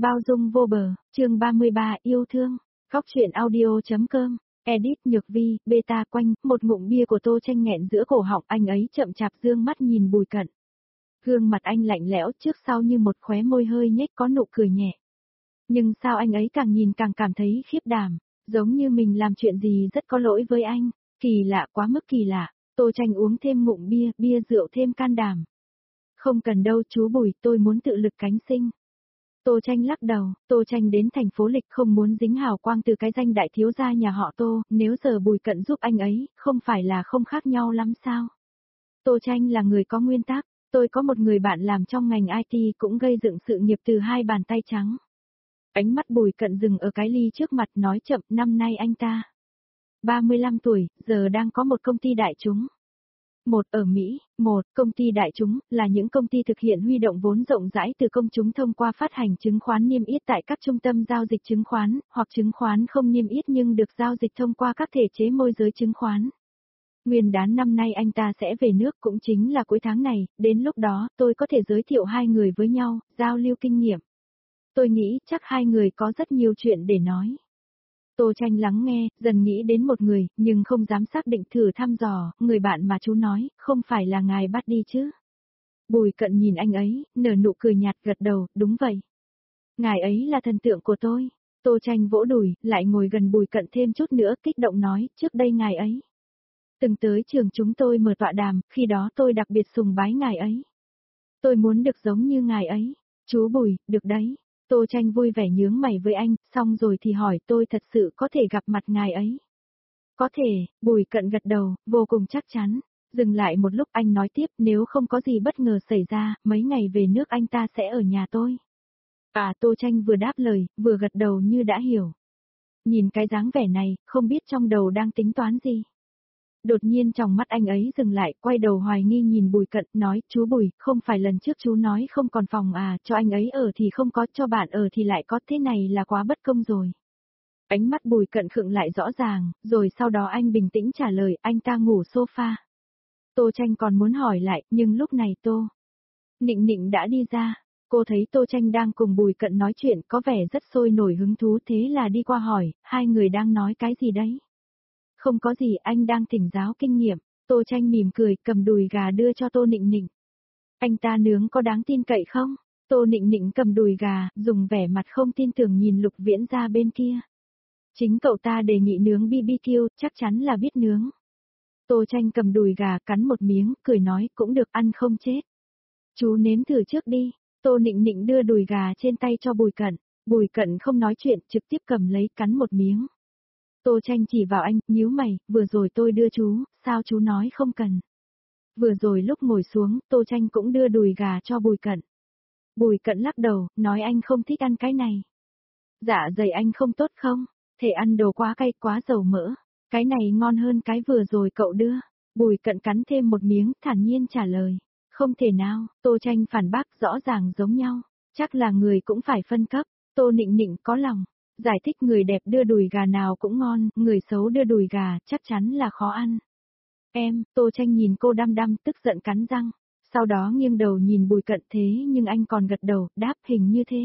Bao dung vô bờ, chương 33 yêu thương, góc truyện audio.com, edit Nhược Vi, beta quanh, một ngụm bia của Tô Tranh nghẹn giữa cổ họng, anh ấy chậm chạp dương mắt nhìn Bùi Cận. Gương mặt anh lạnh lẽo trước sau như một khóe môi hơi nhếch có nụ cười nhẹ. Nhưng sao anh ấy càng nhìn càng cảm thấy khiếp đảm, giống như mình làm chuyện gì rất có lỗi với anh, kỳ lạ quá mức kỳ lạ. Tô Tranh uống thêm ngụm bia, bia rượu thêm can đảm. Không cần đâu chú Bùi, tôi muốn tự lực cánh sinh. Tô Tranh lắc đầu, Tô Tranh đến thành phố Lịch không muốn dính hào quang từ cái danh đại thiếu gia nhà họ Tô, nếu giờ Bùi Cận giúp anh ấy, không phải là không khác nhau lắm sao? Tô Tranh là người có nguyên tắc, tôi có một người bạn làm trong ngành IT cũng gây dựng sự nghiệp từ hai bàn tay trắng. Ánh mắt Bùi Cận dừng ở cái ly trước mặt nói chậm, năm nay anh ta 35 tuổi, giờ đang có một công ty đại chúng. Một ở Mỹ, một công ty đại chúng là những công ty thực hiện huy động vốn rộng rãi từ công chúng thông qua phát hành chứng khoán niêm yết tại các trung tâm giao dịch chứng khoán, hoặc chứng khoán không niêm yết nhưng được giao dịch thông qua các thể chế môi giới chứng khoán. Nguyên đán năm nay anh ta sẽ về nước cũng chính là cuối tháng này, đến lúc đó tôi có thể giới thiệu hai người với nhau, giao lưu kinh nghiệm. Tôi nghĩ chắc hai người có rất nhiều chuyện để nói. Tô Tranh lắng nghe, dần nghĩ đến một người, nhưng không dám xác định thử thăm dò, người bạn mà chú nói, không phải là ngài bắt đi chứ. Bùi Cận nhìn anh ấy, nở nụ cười nhạt gật đầu, đúng vậy. Ngài ấy là thần tượng của tôi. Tô Tranh vỗ đùi, lại ngồi gần Bùi Cận thêm chút nữa, kích động nói, trước đây ngài ấy từng tới trường chúng tôi mở tọa đàm, khi đó tôi đặc biệt sùng bái ngài ấy. Tôi muốn được giống như ngài ấy. Chú Bùi, được đấy. Tô Tranh vui vẻ nhướng mày với anh, xong rồi thì hỏi tôi thật sự có thể gặp mặt ngài ấy. Có thể, Bùi Cận gật đầu, vô cùng chắc chắn. Dừng lại một lúc anh nói tiếp, nếu không có gì bất ngờ xảy ra, mấy ngày về nước anh ta sẽ ở nhà tôi. Tô Tranh vừa đáp lời, vừa gật đầu như đã hiểu. Nhìn cái dáng vẻ này, không biết trong đầu đang tính toán gì. Đột nhiên trong mắt anh ấy dừng lại, quay đầu hoài nghi nhìn Bùi Cận, nói, chú Bùi, không phải lần trước chú nói không còn phòng cho anh ấy ở thì không có, cho bạn ở thì lại có, thế này là quá bất công rồi. Ánh mắt Bùi Cận khựng lại rõ ràng, rồi sau đó anh bình tĩnh trả lời, anh ta ngủ sofa. Tô Tranh còn muốn hỏi lại, nhưng lúc này Tô Nịnh Nịnh đã đi ra. Cô thấy Tô Tranh đang cùng Bùi Cận nói chuyện có vẻ rất sôi nổi hứng thú, thế là đi qua hỏi, hai người đang nói cái gì đấy? Không có gì, anh đang thỉnh giáo kinh nghiệm. Tô Tranh mỉm cười, cầm đùi gà đưa cho Tô Nịnh Nịnh. Anh ta nướng có đáng tin cậy không? Tô Nịnh Nịnh cầm đùi gà, dùng vẻ mặt không tin tưởng nhìn Lục Viễn ra bên kia. Chính cậu ta đề nghị nướng BBQ, chắc chắn là biết nướng. Tô Tranh cầm đùi gà, cắn một miếng, cười nói, cũng được, ăn không chết. Chú nếm thử trước đi. Tô Nịnh Nịnh đưa đùi gà trên tay cho Bùi Cận. Bùi Cận không nói chuyện, trực tiếp cầm lấy, cắn một miếng. Tô Tranh chỉ vào anh, nhíu mày, vừa rồi tôi đưa chú, sao chú nói không cần. Vừa rồi lúc ngồi xuống, Tô Tranh cũng đưa đùi gà cho Bùi Cận. Bùi Cận lắc đầu, nói anh không thích ăn cái này. Dạ dày anh không tốt không? Thể ăn đồ quá cay quá dầu mỡ. Cái này ngon hơn cái vừa rồi cậu đưa. Bùi Cận cắn thêm một miếng, thản nhiên trả lời. Không thể nào, Tô Tranh phản bác, rõ ràng giống nhau. Chắc là người cũng phải phân cấp. Tô Nịnh Nịnh có lòng. Giải thích người đẹp đưa đùi gà nào cũng ngon, người xấu đưa đùi gà chắc chắn là khó ăn. Em, Tô Tranh nhìn cô đăm đăm tức giận cắn răng. Sau đó nghiêng đầu nhìn Bùi Cận, thế nhưng anh còn gật đầu, đáp hình như thế.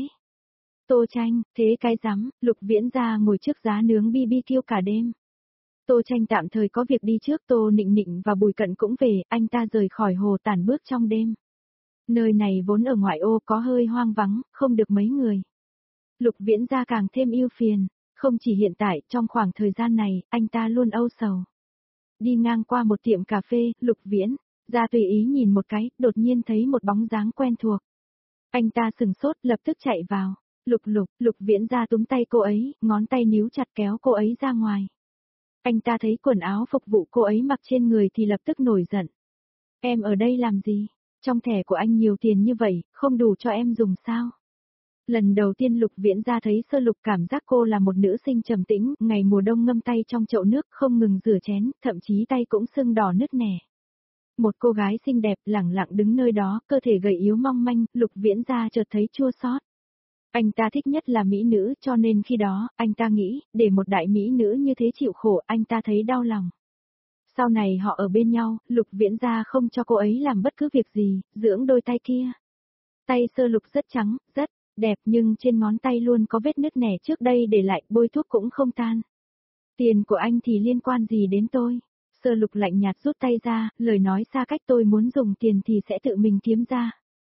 Tô Tranh, thế cái rắm, Lục Viễn ra ngồi trước giá nướng BBQ cả đêm. Tô Tranh tạm thời có việc đi trước, Tô Nịnh Nịnh và Bùi Cận cũng về, anh ta rời khỏi hồ tản bước trong đêm. Nơi này vốn ở ngoại ô có hơi hoang vắng, không được mấy người. Lục Viễn ra càng thêm ưu phiền, không chỉ hiện tại, trong khoảng thời gian này, anh ta luôn âu sầu. Đi ngang qua một tiệm cà phê, Lục Viễn ra tùy ý nhìn một cái, đột nhiên thấy một bóng dáng quen thuộc. Anh ta sừng sốt, lập tức chạy vào. Lục Viễn ra túm tay cô ấy, ngón tay níu chặt kéo cô ấy ra ngoài. Anh ta thấy quần áo phục vụ cô ấy mặc trên người thì lập tức nổi giận. Em ở đây làm gì? Trong thẻ của anh nhiều tiền như vậy, không đủ cho em dùng sao? Lần đầu tiên Lục Viễn ra thấy Sơ Lục cảm giác cô là một nữ sinh trầm tĩnh, ngày mùa đông ngâm tay trong chậu nước không ngừng rửa chén, thậm chí tay cũng sưng đỏ nứt nẻ. Một cô gái xinh đẹp lẳng lặng đứng nơi đó, cơ thể gầy yếu mong manh, Lục Viễn ra chợt thấy chua xót. Anh ta thích nhất là mỹ nữ, cho nên khi đó, anh ta nghĩ, để một đại mỹ nữ như thế chịu khổ, anh ta thấy đau lòng. Sau này họ ở bên nhau, Lục Viễn ra không cho cô ấy làm bất cứ việc gì, dưỡng đôi tay kia. Tay Sơ Lục rất trắng, rất Đẹp nhưng trên ngón tay luôn có vết nứt nẻ trước đây để lại, bôi thuốc cũng không tan. Tiền của anh thì liên quan gì đến tôi? Sơ Lục lạnh nhạt rút tay ra, lời nói xa cách, tôi muốn dùng tiền thì sẽ tự mình kiếm ra.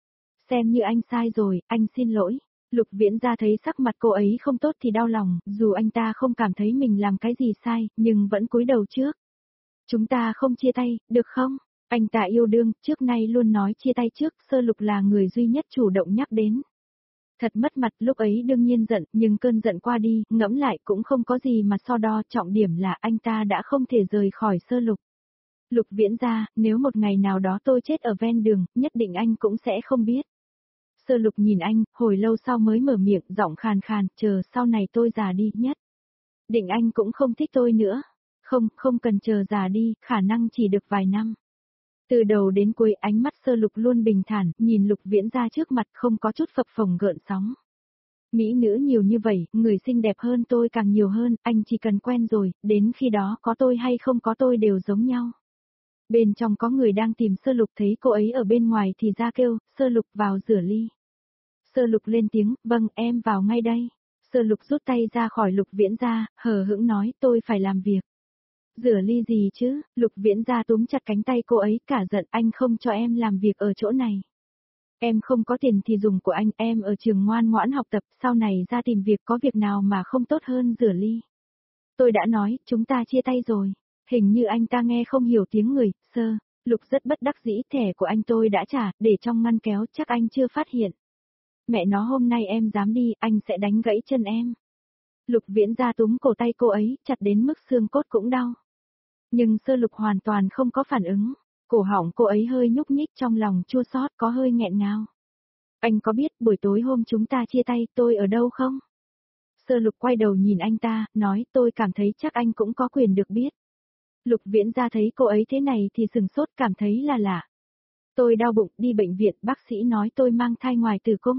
Xem như anh sai rồi, anh xin lỗi. Lục Viễn Gia thấy sắc mặt cô ấy không tốt thì đau lòng, dù anh ta không cảm thấy mình làm cái gì sai, nhưng vẫn cúi đầu trước. Chúng ta không chia tay, được không? Anh ta yêu đương, trước nay luôn nói chia tay trước, Sơ Lục là người duy nhất chủ động nhắc đến. Thật mất mặt, lúc ấy đương nhiên giận, nhưng cơn giận qua đi, ngẫm lại cũng không có gì mà so đo, trọng điểm là anh ta đã không thể rời khỏi Sơ Lục. Lục Viễn Gia, nếu một ngày nào đó tôi chết ở ven đường, nhất định anh cũng sẽ không biết. Sơ Lục nhìn anh, hồi lâu sau mới mở miệng, giọng khàn khàn, chờ sau này tôi già đi, nhất định anh cũng không thích tôi nữa. Không, không cần chờ già đi, khả năng chỉ được vài năm. Từ đầu đến cuối ánh mắt Sơ Lục luôn bình thản, nhìn Lục Viễn Gia trước mặt không có chút phập phồng gợn sóng. Mỹ nữ nhiều như vậy, người xinh đẹp hơn tôi càng nhiều hơn, anh chỉ cần quen rồi, đến khi đó có tôi hay không có tôi đều giống nhau. Bên trong có người đang tìm Sơ Lục, thấy cô ấy ở bên ngoài thì ra kêu, Sơ Lục vào rửa ly. Sơ Lục lên tiếng, vâng em vào ngay đây. Sơ Lục rút tay ra khỏi Lục Viễn Gia, hờ hững nói tôi phải làm việc. Rửa ly gì chứ, Lục Viễn Gia túm chặt cánh tay cô ấy, cả giận, anh không cho em làm việc ở chỗ này. Em không có tiền thì dùng của anh, em ở trường ngoan ngoãn học tập, sau này ra tìm việc, có việc nào mà không tốt hơn rửa ly. Tôi đã nói, chúng ta chia tay rồi. Hình như anh ta nghe không hiểu tiếng người, Lục rất bất đắc dĩ, thẻ của anh tôi đã trả, để trong ngăn kéo, chắc anh chưa phát hiện. Mẹ nó, hôm nay em dám đi, anh sẽ đánh gãy chân em. Lục Viễn Gia túm cổ tay cô ấy, chặt đến mức xương cốt cũng đau. Nhưng Sơ Lục hoàn toàn không có phản ứng. Cổ họng cô ấy hơi nhúc nhích, trong lòng chua xót, có hơi nghẹn ngào. Anh có biết buổi tối hôm chúng ta chia tay tôi ở đâu không? Sơ Lục quay đầu nhìn anh ta, nói tôi cảm thấy chắc anh cũng có quyền được biết. Lục Viễn Gia thấy cô ấy thế này thì sừng sốt, cảm thấy là lạ. Tôi đau bụng, đi bệnh viện, bác sĩ nói tôi mang thai ngoài tử cung.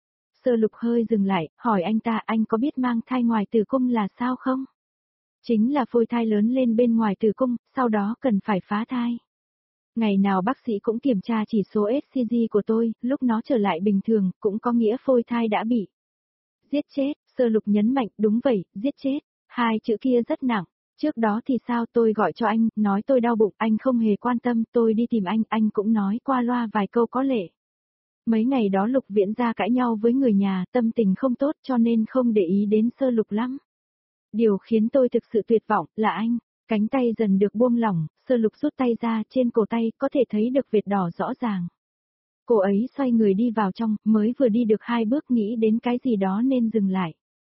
Sơ Lục hơi dừng lại, hỏi anh ta, anh có biết mang thai ngoài tử cung là sao không? Chính là phôi thai lớn lên bên ngoài tử cung, sau đó cần phải phá thai. Ngày nào bác sĩ cũng kiểm tra chỉ số HCG của tôi, lúc nó trở lại bình thường, cũng có nghĩa phôi thai đã bị giết chết. Sơ Lục nhấn mạnh, đúng vậy, giết chết. Hai chữ kia rất nặng. Trước đó thì sao, tôi gọi cho anh, nói tôi đau bụng, anh không hề quan tâm, tôi đi tìm anh cũng nói qua loa vài câu có lệ. Mấy ngày đó Lục Viễn Gia cãi nhau với người nhà, tâm tình không tốt cho nên không để ý đến Sơ Lục lắm. Điều khiến tôi thực sự tuyệt vọng là anh. Cánh tay dần được buông lỏng, Sơ Lục rút tay ra, trên cổ tay có thể thấy được vệt đỏ rõ ràng. Cô ấy xoay người đi vào trong, mới vừa đi được 2 bước nghĩ đến cái gì đó nên dừng lại.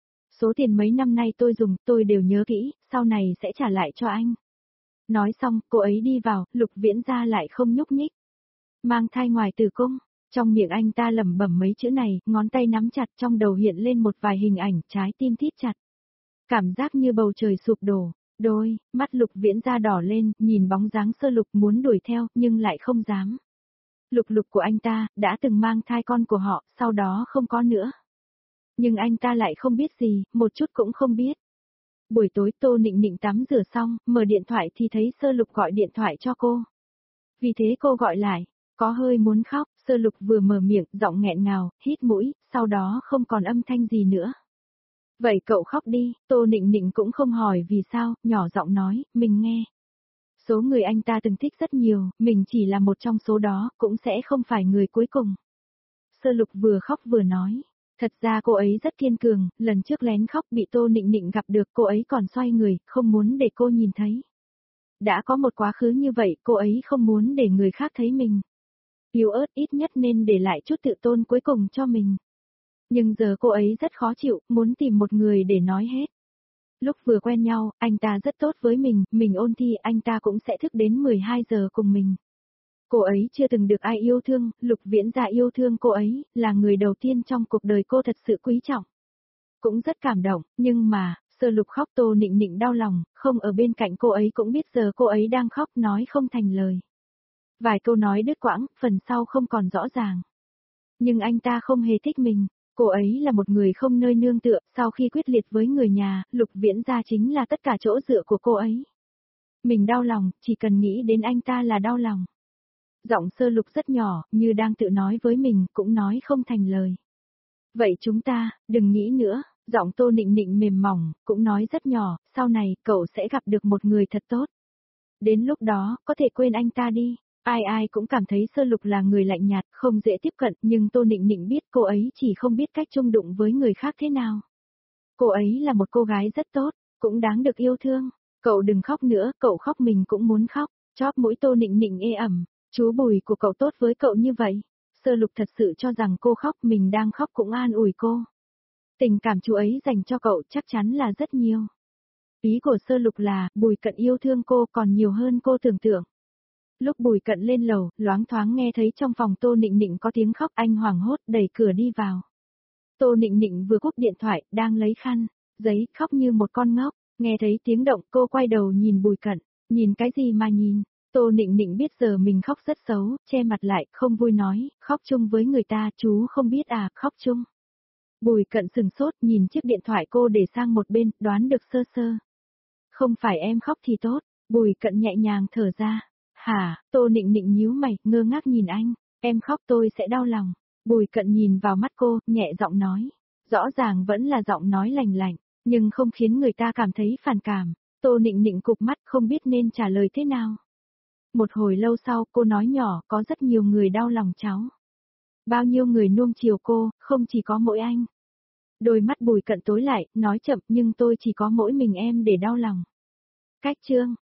Số tiền mấy năm nay tôi dùng, tôi đều nhớ kỹ, sau này sẽ trả lại cho anh. Nói xong, cô ấy đi vào, Lục Viễn Gia lại không nhúc nhích. Mang thai ngoài tử cung, trong miệng anh ta lẩm bẩm mấy chữ này, ngón tay nắm chặt, trong đầu hiện lên một vài hình ảnh, trái tim thít chặt. Cảm giác như bầu trời sụp đổ. Mắt Lục Viễn Gia đỏ lên, nhìn bóng dáng Sơ Lục muốn đuổi theo, nhưng lại không dám. Lục của anh ta, đã từng mang thai con của họ, sau đó không có nữa. Nhưng anh ta lại không biết gì, một chút cũng không biết. Buổi tối Tô Nịnh Nịnh tắm rửa xong, mở điện thoại thì thấy Sơ Lục gọi điện thoại cho cô. Vì thế cô gọi lại, có hơi muốn khóc, Sơ Lục vừa mở miệng, giọng nghẹn ngào, hít mũi, sau đó không còn âm thanh gì nữa. Vậy cậu khóc đi, Tô Nịnh Nịnh cũng không hỏi vì sao, nhỏ giọng nói, mình nghe. Số người anh ta từng thích rất nhiều, mình chỉ là một trong số đó, cũng sẽ không phải người cuối cùng. Sơ Lục vừa khóc vừa nói. Thật ra cô ấy rất kiên cường, lần trước lén khóc bị Tô Nịnh Nịnh gặp được, cô ấy còn xoay người, không muốn để cô nhìn thấy. Đã có một quá khứ như vậy, cô ấy không muốn để người khác thấy mình. Yếu ớt ít nhất nên để lại chút tự tôn cuối cùng cho mình. Nhưng giờ cô ấy rất khó chịu, muốn tìm một người để nói hết. Lúc vừa quen nhau, anh ta rất tốt với mình ôn thi, anh ta cũng sẽ thức đến 12 giờ cùng mình. Cô ấy chưa từng được ai yêu thương, Lục Viễn Gia yêu thương cô ấy, là người đầu tiên trong cuộc đời cô thật sự quý trọng. Cũng rất cảm động, nhưng mà, Sơ Lục khóc, Tô Nịnh Nịnh đau lòng, không ở bên cạnh cô ấy cũng biết giờ cô ấy đang khóc, nói không thành lời. Vài câu nói đứt quãng, phần sau không còn rõ ràng. Nhưng anh ta không hề thích mình, cô ấy là một người không nơi nương tựa, sau khi quyết liệt với người nhà, Lục Viễn Gia chính là tất cả chỗ dựa của cô ấy. Mình đau lòng, chỉ cần nghĩ đến anh ta là đau lòng. Giọng Sơ Lục rất nhỏ, như đang tự nói với mình, cũng nói không thành lời. Vậy chúng ta, đừng nghĩ nữa, giọng Tô Nịnh Nịnh mềm mỏng, cũng nói rất nhỏ, sau này, cậu sẽ gặp được một người thật tốt. Đến lúc đó, có thể quên anh ta đi. Ai ai cũng cảm thấy Sơ Lục là người lạnh nhạt, không dễ tiếp cận, nhưng Tô Nịnh Nịnh biết cô ấy chỉ không biết cách chung đụng với người khác thế nào. Cô ấy là một cô gái rất tốt, cũng đáng được yêu thương. Cậu đừng khóc nữa, cậu khóc mình cũng muốn khóc. Chóp mũi Tô Nịnh Nịnh ê ẩm, chú Bùi của cậu tốt với cậu như vậy. Sơ Lục thật sự cho rằng cô khóc, mình đang khóc cũng an ủi cô. Tình cảm chú ấy dành cho cậu chắc chắn là rất nhiều. Ý của Sơ Lục là, Bùi Cận yêu thương cô còn nhiều hơn cô tưởng tượng. Lúc Bùi Cận lên lầu, loáng thoáng nghe thấy trong phòng Tô Nịnh Nịnh có tiếng khóc, anh hoảng hốt đẩy cửa đi vào. Tô Nịnh Nịnh vừa cúp điện thoại, đang lấy khăn, giấy, khóc như một con ngốc, nghe thấy tiếng động cô quay đầu nhìn Bùi Cận, nhìn cái gì mà nhìn, Tô Nịnh Nịnh biết giờ mình khóc rất xấu, che mặt lại, không vui nói, khóc chung với người ta, chú không biết à, khóc chung. Bùi Cận sừng sốt nhìn chiếc điện thoại cô để sang một bên, đoán được sơ sơ. Không phải em khóc thì tốt, Bùi Cận nhẹ nhàng thở ra. Hả, Tô Nịnh Nịnh nhíu mày, ngơ ngác nhìn anh, em khóc tôi sẽ đau lòng. Bùi Cận nhìn vào mắt cô, nhẹ giọng nói. Rõ ràng vẫn là giọng nói lành lạnh, nhưng không khiến người ta cảm thấy phản cảm. Tô Nịnh Nịnh cụp mắt không biết nên trả lời thế nào. Một hồi lâu sau cô nói nhỏ, có rất nhiều người đau lòng cháu. Bao nhiêu người nuông chiều cô, không chỉ có mỗi anh. Đôi mắt Bùi Cận tối lại, nói chậm nhưng tôi chỉ có mỗi mình em để đau lòng. Cách chương